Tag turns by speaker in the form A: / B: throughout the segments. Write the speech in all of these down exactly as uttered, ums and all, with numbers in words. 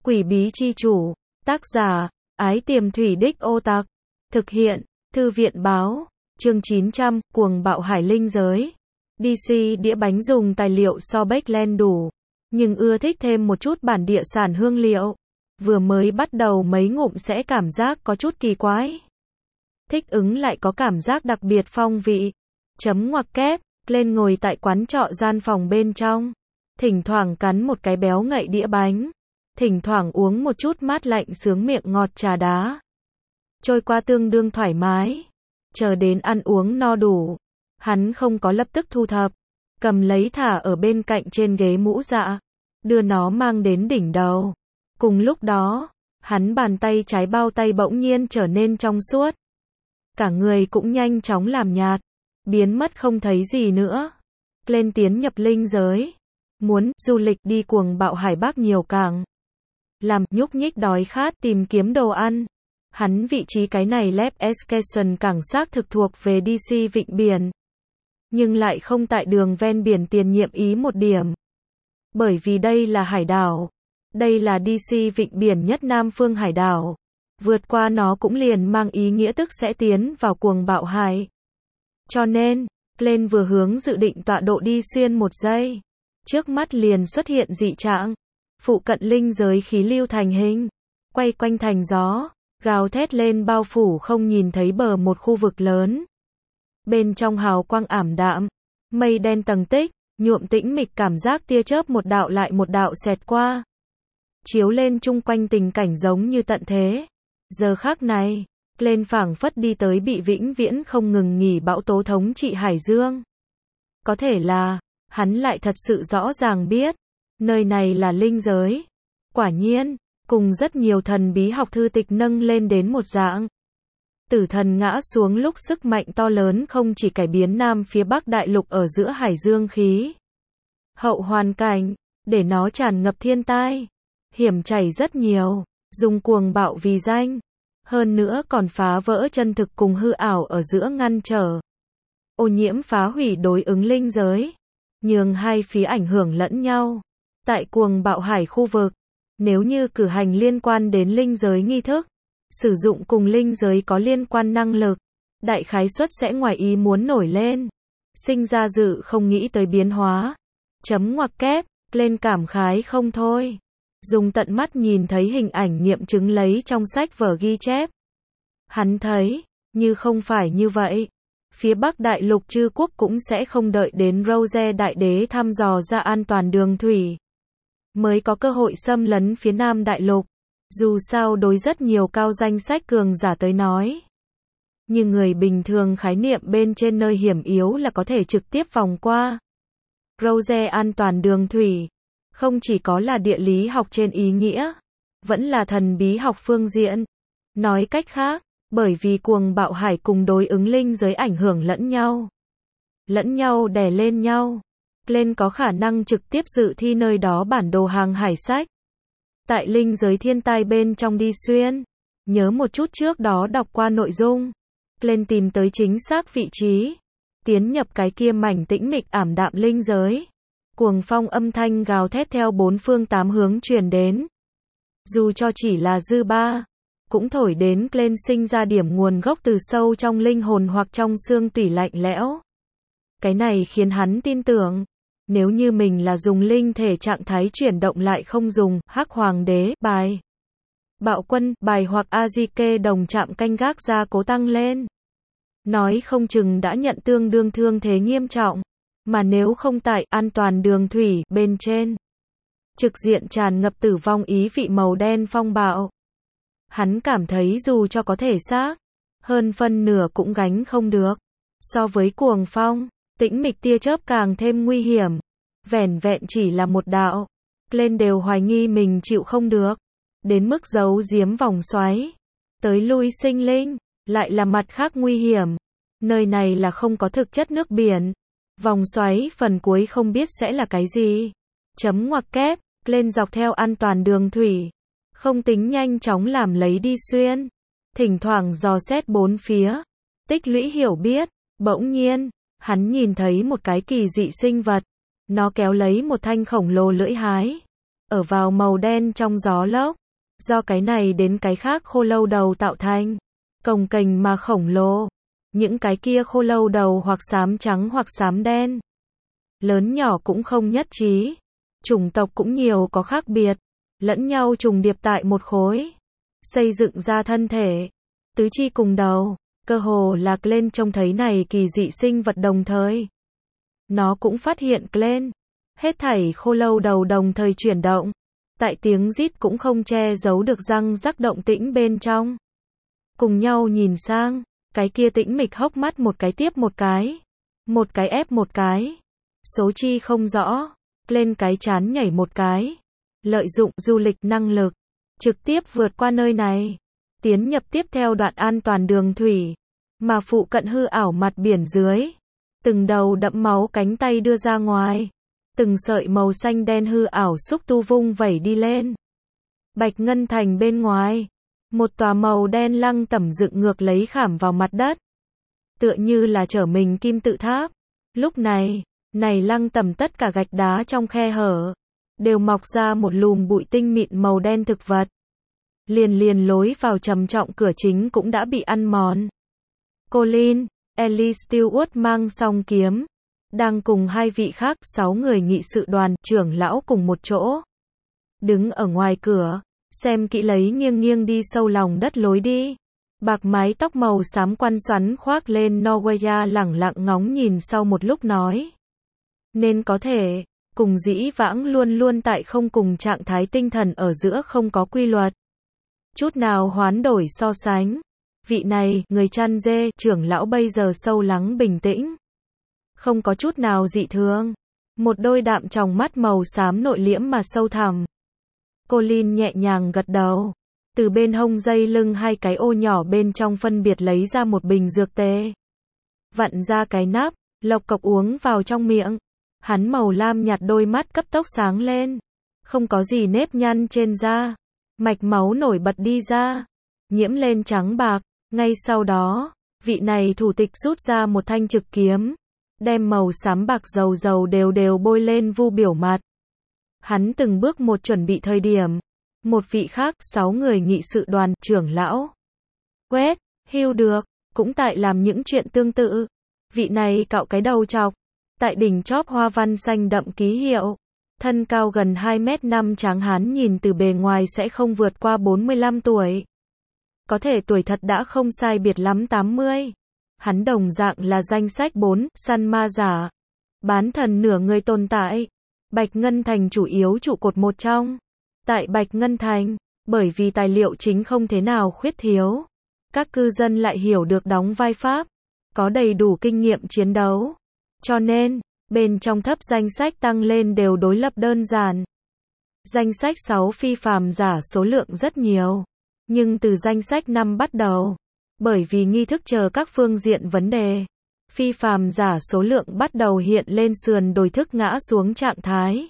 A: Quỷ bí chi chủ, tác giả, Ái Tiềm Thủy Đích Ô Tặc, thực hiện, Thư viện báo, chương chín trăm, cuồng bạo hải linh giới. đê xê đĩa bánh dùng tài liệu so Backland đủ, nhưng ưa thích thêm một chút bản địa sản hương liệu. Vừa mới bắt đầu mấy ngụm sẽ cảm giác có chút kỳ quái. Thích ứng lại có cảm giác đặc biệt phong vị. Chấm ngoặc kép, lên ngồi tại quán trọ gian phòng bên trong. Thỉnh thoảng cắn một cái béo ngậy đĩa bánh. Thỉnh thoảng uống một chút mát lạnh sướng miệng ngọt trà đá. Trôi qua tương đương thoải mái. Chờ đến ăn uống no đủ. Hắn không có lập tức thu thập. Cầm lấy thả ở bên cạnh trên ghế mũ dạ. Đưa nó mang đến đỉnh đầu. Cùng lúc đó, hắn bàn tay trái bao tay bỗng nhiên trở nên trong suốt. Cả người cũng nhanh chóng làm nhạt. Biến mất không thấy gì nữa. Lên tiến nhập linh giới. Muốn du lịch đi cuồng bạo hải Bắc nhiều càng. Làm nhúc nhích đói khát tìm kiếm đồ ăn. Hắn vị trí cái này Lab Escation cảng xác thực thuộc về đê xê vịnh biển. Nhưng lại không tại đường ven biển tiền nhiệm ý một điểm. Bởi vì đây là hải đảo. Đây là đê xê vịnh biển nhất Nam phương hải đảo. Vượt qua nó cũng liền mang ý nghĩa tức sẽ tiến vào cuồng bạo hải. Cho nên, Glenn vừa hướng dự định tọa độ đi xuyên một giây. Trước mắt liền xuất hiện dị trạng. Phụ cận linh giới khí lưu thành hình. Quay quanh thành gió. Gào thét lên bao phủ không nhìn thấy bờ một khu vực lớn. Bên trong hào quang ảm đạm. Mây đen tầng tích. Nhuộm tĩnh mịch cảm giác tia chớp một đạo lại một đạo xẹt qua. Chiếu lên chung quanh tình cảnh giống như tận thế. Giờ khắc này, lên phảng phất đi tới bị vĩnh viễn không ngừng nghỉ bão tố thống trị Hải Dương. Có thể là, hắn lại thật sự rõ ràng biết, nơi này là linh giới. Quả nhiên, cùng rất nhiều thần bí học thư tịch nâng lên đến một dạng. Tử thần ngã xuống lúc sức mạnh to lớn không chỉ cải biến Nam phía Bắc đại lục ở giữa Hải Dương khí. Hậu hoàn cảnh, để nó tràn ngập thiên tai. Hiểm chảy rất nhiều, dùng cuồng bạo vì danh. Hơn nữa còn phá vỡ chân thực cùng hư ảo ở giữa ngăn trở. Ô nhiễm phá hủy đối ứng linh giới. Nhường hai phía ảnh hưởng lẫn nhau. Tại cuồng bạo hải khu vực, nếu như cử hành liên quan đến linh giới nghi thức, sử dụng cùng linh giới có liên quan năng lực, đại khái suất sẽ ngoài ý muốn nổi lên. Sinh ra dự không nghĩ tới biến hóa. Chấm ngoặc kép, lên cảm khái không thôi. Dùng tận mắt nhìn thấy hình ảnh nghiệm chứng lấy trong sách vở ghi chép. Hắn thấy, như không phải như vậy. Phía Bắc đại lục chư quốc cũng sẽ không đợi đến Rose đại đế thăm dò ra an toàn đường thủy. Mới có cơ hội xâm lấn phía Nam đại lục. Dù sao đối rất nhiều cao danh sách cường giả tới nói. Nhưng người bình thường khái niệm bên trên nơi hiểm yếu là có thể trực tiếp vòng qua. Rose an toàn đường thủy. Không chỉ có là địa lý học trên ý nghĩa, vẫn là thần bí học phương diện. Nói cách khác, bởi vì cuồng bạo hải cùng đối ứng linh giới ảnh hưởng lẫn nhau. Lẫn nhau đè lên nhau. Lên có khả năng trực tiếp dự thi nơi đó bản đồ hàng hải sách. Tại linh giới thiên tai bên trong đi xuyên. Nhớ một chút trước đó đọc qua nội dung. Lên tìm tới chính xác vị trí. Tiến nhập cái kia mảnh tĩnh mịch ảm đạm linh giới. Cuồng phong âm thanh gào thét theo bốn phương tám hướng truyền đến. Dù cho chỉ là dư ba, cũng thổi đến lên sinh ra điểm nguồn gốc từ sâu trong linh hồn hoặc trong xương tủy lạnh lẽo. Cái này khiến hắn tin tưởng, nếu như mình là dùng linh thể trạng thái chuyển động lại không dùng Hắc Hoàng đế bài, Bạo quân bài hoặc A-di-kê đồng chạm canh gác ra cố tăng lên. Nói không chừng đã nhận tương đương thương thế nghiêm trọng. Mà nếu không tại an toàn đường thủy bên trên, trực diện tràn ngập tử vong ý vị màu đen phong bạo. Hắn cảm thấy dù cho có thể xác, hơn phân nửa cũng gánh không được. So với cuồng phong, tĩnh mịch tia chớp càng thêm nguy hiểm. Vẻn vẹn chỉ là một đạo. Lên đều hoài nghi mình chịu không được. Đến mức giấu giếm vòng xoáy. Tới lui sinh linh, lại là mặt khác nguy hiểm. Nơi này là không có thực chất nước biển. Vòng xoáy phần cuối không biết sẽ là cái gì. Chấm ngoặc kép, lên dọc theo an toàn đường thủy. Không tính nhanh chóng làm lấy đi xuyên. Thỉnh thoảng dò xét bốn phía. Tích lũy hiểu biết. Bỗng nhiên, hắn nhìn thấy một cái kỳ dị sinh vật. Nó kéo lấy một thanh khổng lồ lưỡi hái. ở vào màu đen trong gió lốc. Do cái này đến cái khác khô lâu đầu tạo thành, cồng kềnh mà khổng lồ. Những cái kia khô lâu đầu hoặc xám trắng hoặc xám đen. Lớn nhỏ cũng không nhất trí. Chủng tộc cũng nhiều có khác biệt. Lẫn nhau trùng điệp tại một khối. Xây dựng ra thân thể. Tứ chi cùng đầu. Cơ hồ là Glenn trông thấy này kỳ dị sinh vật đồng thời. Nó cũng phát hiện Glenn. Hết thảy khô lâu đầu đồng thời chuyển động. Tại tiếng rít cũng không che giấu được răng rắc động tĩnh bên trong. Cùng nhau nhìn sang, cái kia tĩnh mịch hốc mắt một cái tiếp một cái. Một cái ép một cái. Số chi không rõ. Lên cái chán nhảy một cái. Lợi dụng du lịch năng lực. Trực tiếp vượt qua nơi này. Tiến nhập tiếp theo đoạn an toàn đường thủy. Mà phụ cận hư ảo mặt biển dưới. Từng đầu đẫm máu cánh tay đưa ra ngoài. Từng sợi màu xanh đen hư ảo xúc tu vung vẩy đi lên. Bạch Ngân Thành bên ngoài. Một tòa màu đen lăng tẩm dựng ngược lấy khảm vào mặt đất. Tựa như là trở mình kim tự tháp. Lúc này, này lăng tẩm tất cả gạch đá trong khe hở. Đều mọc ra một lùm bụi tinh mịn màu đen thực vật. Liền liền lối vào trầm trọng cửa chính cũng đã bị ăn mòn. Colin, Ellie Stewart mang song kiếm. Đang cùng hai vị khác sáu người nghị sự đoàn trưởng lão cùng một chỗ. Đứng ở ngoài cửa, xem kỹ lấy nghiêng nghiêng đi sâu lòng đất lối đi. Bạc mái tóc màu xám quăn xoắn khoác lên Norwegia lẳng lặng ngóng nhìn sau một lúc nói. Nên có thể, cùng dĩ vãng luôn luôn tại không cùng trạng thái tinh thần ở giữa không có quy luật. Chút nào hoán đổi so sánh. Vị này, người chăn dê, trưởng lão bây giờ sâu lắng bình tĩnh. Không có chút nào dị thường. Một đôi đạm tròng mắt màu xám nội liễm mà sâu thẳm. Colin nhẹ nhàng gật đầu. Từ bên hông dây lưng hai cái ô nhỏ bên trong phân biệt lấy ra một bình dược tê. Vặn ra cái nắp, lộc cộc uống vào trong miệng. Hắn màu lam nhạt đôi mắt cấp tốc sáng lên. Không có gì nếp nhăn trên da. Mạch máu nổi bật đi ra. Nhiễm lên trắng bạc. Ngay sau đó, vị này thủ tịch rút ra một thanh trực kiếm. Đem màu xám bạc dầu dầu đều đều bôi lên vu biểu mặt. Hắn từng bước một chuẩn bị thời điểm. Một vị khác, sáu người nghị sự đoàn, trưởng lão. Quét, hưu được, cũng tại làm những chuyện tương tự. Vị này cạo cái đầu chọc. Tại đỉnh chóp hoa văn xanh đậm ký hiệu. Thân cao gần hai mét năm tráng hán nhìn từ bề ngoài sẽ không vượt qua bốn mươi lăm tuổi. Có thể tuổi thật đã không sai biệt lắm tám mươi. Hắn đồng dạng là danh sách bốn, săn ma giả. Bán thần nửa người tồn tại. Bạch Ngân Thành chủ yếu trụ cột một trong. Tại Bạch Ngân Thành, bởi vì tài liệu chính không thế nào khuyết thiếu. Các cư dân lại hiểu được đóng vai pháp. Có đầy đủ kinh nghiệm chiến đấu. Cho nên, bên trong thấp danh sách tăng lên đều đối lập đơn giản. Danh sách sáu phi phàm giả số lượng rất nhiều. Nhưng từ danh sách năm bắt đầu, bởi vì nghi thức chờ các phương diện vấn đề, phi phàm giả số lượng bắt đầu hiện lên sườn đồi thức ngã xuống trạng thái.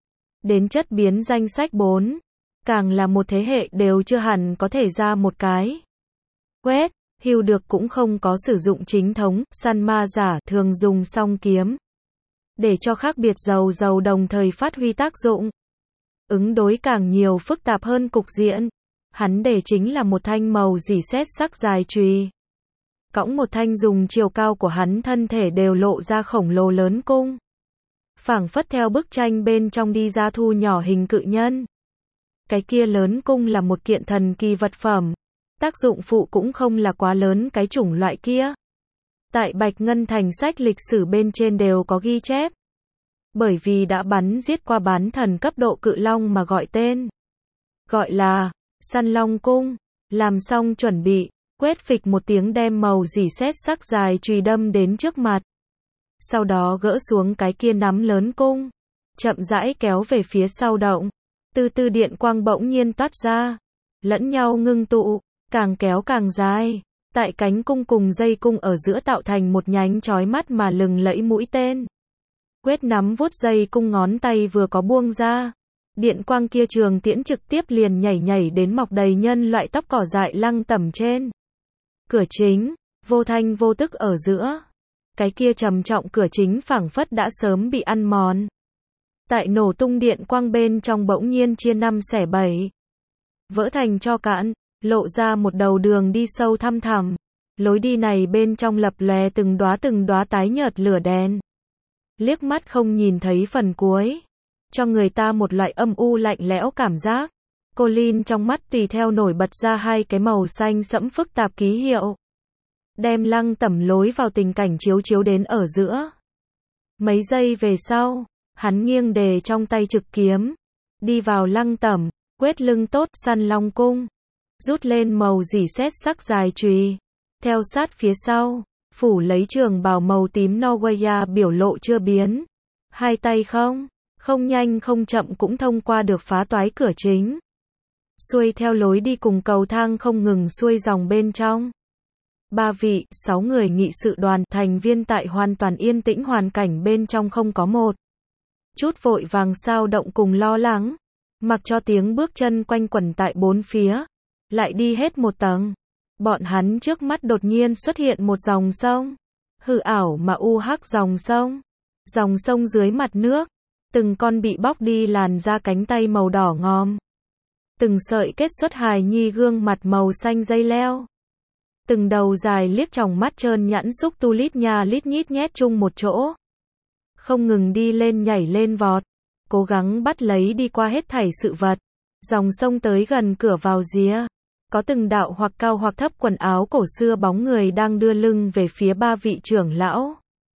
A: Đến chất biến danh sách bốn, càng là một thế hệ đều chưa hẳn có thể ra một cái. Quét, hưu được cũng không có sử dụng chính thống, săn ma giả thường dùng song kiếm. Để cho khác biệt dầu dầu đồng thời phát huy tác dụng. Ứng đối càng nhiều phức tạp hơn cục diện. Hắn để chính là một thanh màu dỉ sét sắc dài chùy. Cõng một thanh dùng chiều cao của hắn thân thể đều lộ ra khổng lồ lớn cung. Phảng phất theo bức tranh bên trong đi ra thu nhỏ hình cự nhân. Cái kia lớn cung là một kiện thần kỳ vật phẩm. Tác dụng phụ cũng không là quá lớn cái chủng loại kia. Tại Bạch Ngân Thành sách lịch sử bên trên đều có ghi chép. Bởi vì đã bắn giết qua bán thần cấp độ cự long mà gọi tên. Gọi là săn long cung. Làm xong chuẩn bị, quét phịch một tiếng đem màu dỉ sét sắc dài chùy đâm đến trước mặt. Sau đó gỡ xuống cái kia nắm lớn cung. Chậm rãi kéo về phía sau động. Từ từ điện quang bỗng nhiên toát ra. Lẫn nhau ngưng tụ, càng kéo càng dài. Tại cánh cung cùng dây cung ở giữa tạo thành một nhánh chói mắt mà lừng lẫy mũi tên. Quét nắm vuốt dây cung ngón tay vừa có buông ra. Điện quang kia trường tiễn trực tiếp liền nhảy nhảy đến mọc đầy nhân loại tóc cỏ dại lăng tẩm trên. Cửa chính, vô thanh vô tức ở giữa. Cái kia trầm trọng cửa chính phảng phất đã sớm bị ăn mòn. Tại nổ tung điện quang bên trong bỗng nhiên chia năm xẻ bảy. Vỡ thành tro cạn, lộ ra một đầu đường đi sâu thăm thẳm. Lối đi này bên trong lập lòe từng đóa từng đóa tái nhợt lửa đèn. Liếc mắt không nhìn thấy phần cuối, cho người ta một loại âm u lạnh lẽo cảm giác. Colin trong mắt tùy theo nổi bật ra hai cái màu xanh sẫm phức tạp ký hiệu. Đem Lăng Tẩm lối vào tình cảnh chiếu chiếu đến ở giữa. Mấy giây về sau, hắn nghiêng đề trong tay trực kiếm, đi vào Lăng Tẩm, quét lưng tốt săn long cung, rút lên màu dỉ sét sắc dài chùy, theo sát phía sau, phủ lấy trường bào màu tím Norwegia biểu lộ chưa biến, hai tay không, không nhanh không chậm cũng thông qua được phá toái cửa chính, xuôi theo lối đi cùng cầu thang không ngừng xuôi dòng bên trong. Ba vị, sáu người nghị sự đoàn thành viên tại hoàn toàn yên tĩnh hoàn cảnh bên trong không có một chút vội vàng sao động cùng lo lắng, mặc cho tiếng bước chân quanh quẩn tại bốn phía, lại đi hết một tầng. Bọn hắn trước mắt đột nhiên xuất hiện một dòng sông, hư ảo mà u hắc dòng sông. Dòng sông dưới mặt nước, từng con bị bóc đi làn da cánh tay màu đỏ ngòm. Từng sợi kết xuất hài nhi gương mặt màu xanh dây leo. Từng đầu dài liếc tròng mắt trơn nhẵn xúc tu lít nha lít nhít nhét chung một chỗ. Không ngừng đi lên nhảy lên vọt, cố gắng bắt lấy đi qua hết thảy sự vật. Dòng sông tới gần cửa vào rìa. Có từng đạo hoặc cao hoặc thấp quần áo cổ xưa bóng người đang đưa lưng về phía ba vị trưởng lão.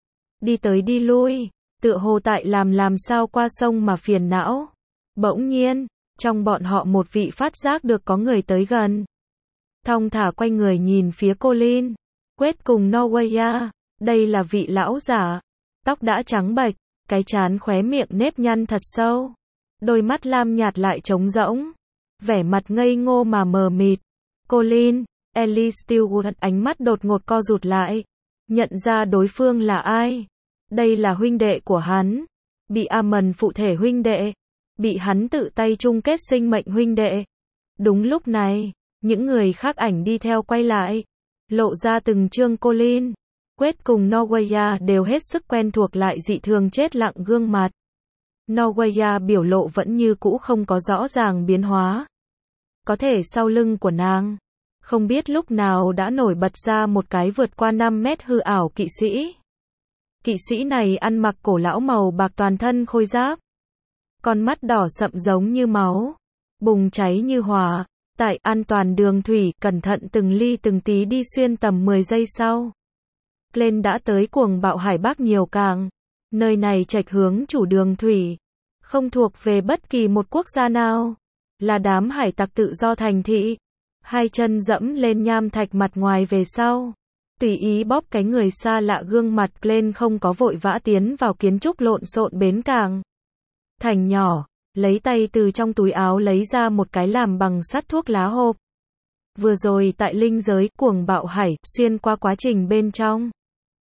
A: Đi tới đi lui, tựa hồ tại làm làm sao qua sông mà phiền não. Bỗng nhiên, trong bọn họ một vị phát giác được có người tới gần. Thong thả quay người nhìn phía Colin, Quét cùng Norwegia, đây là vị lão giả. Tóc đã trắng bệch, cái trán khóe miệng nếp nhăn thật sâu. Đôi mắt lam nhạt lại trống rỗng. Vẻ mặt ngây ngô mà mờ mịt. Colin, Ellie Stewart ánh mắt đột ngột co rụt lại. Nhận ra đối phương là ai. Đây là huynh đệ của hắn. Bị Amon phụ thể huynh đệ. Bị hắn tự tay chung kết sinh mệnh huynh đệ. Đúng lúc này, những người khác ảnh đi theo quay lại. Lộ ra từng chương Colin, Quét cùng Norwegia đều hết sức quen thuộc lại dị thường chết lặng gương mặt. Norwegia biểu lộ vẫn như cũ không có rõ ràng biến hóa. Có thể sau lưng của nàng, không biết lúc nào đã nổi bật ra một cái vượt qua năm mét hư ảo kỵ sĩ. Kỵ sĩ này ăn mặc cổ lão màu bạc toàn thân khôi giáp. Con mắt đỏ sậm giống như máu, bùng cháy như hỏa. Tại an toàn đường thủy, cẩn thận từng ly từng tí đi xuyên tầm mười giây sau. Glenn đã tới cuồng bạo hải Bắc nhiều cảng. Nơi này trạch hướng chủ đường thủy. Không thuộc về bất kỳ một quốc gia nào. Là đám hải tặc tự do thành thị. Hai chân dẫm lên nham thạch mặt ngoài về sau. Tùy ý bóp cái người xa lạ gương mặt Glenn không có vội vã tiến vào kiến trúc lộn xộn bến cảng. Thành nhỏ. Lấy tay từ trong túi áo lấy ra một cái làm bằng sắt thuốc lá hộp. Vừa rồi tại linh giới cuồng bạo hải, xuyên qua quá trình bên trong.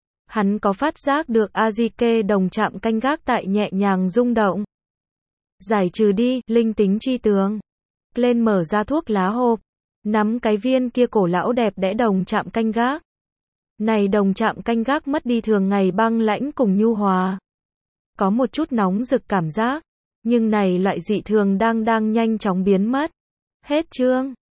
A: Hắn có phát giác được Azike đồng chạm canh gác tại nhẹ nhàng rung động. Giải trừ đi, linh tính chi tướng. Lên mở ra thuốc lá hộp. Nắm cái viên kia cổ lão đẹp đẽ đồng chạm canh gác. Này đồng chạm canh gác mất đi thường ngày băng lãnh cùng nhu hòa. Có một chút nóng rực cảm giác. Nhưng này loại dị thường đang đang nhanh chóng biến mất. Hết chương.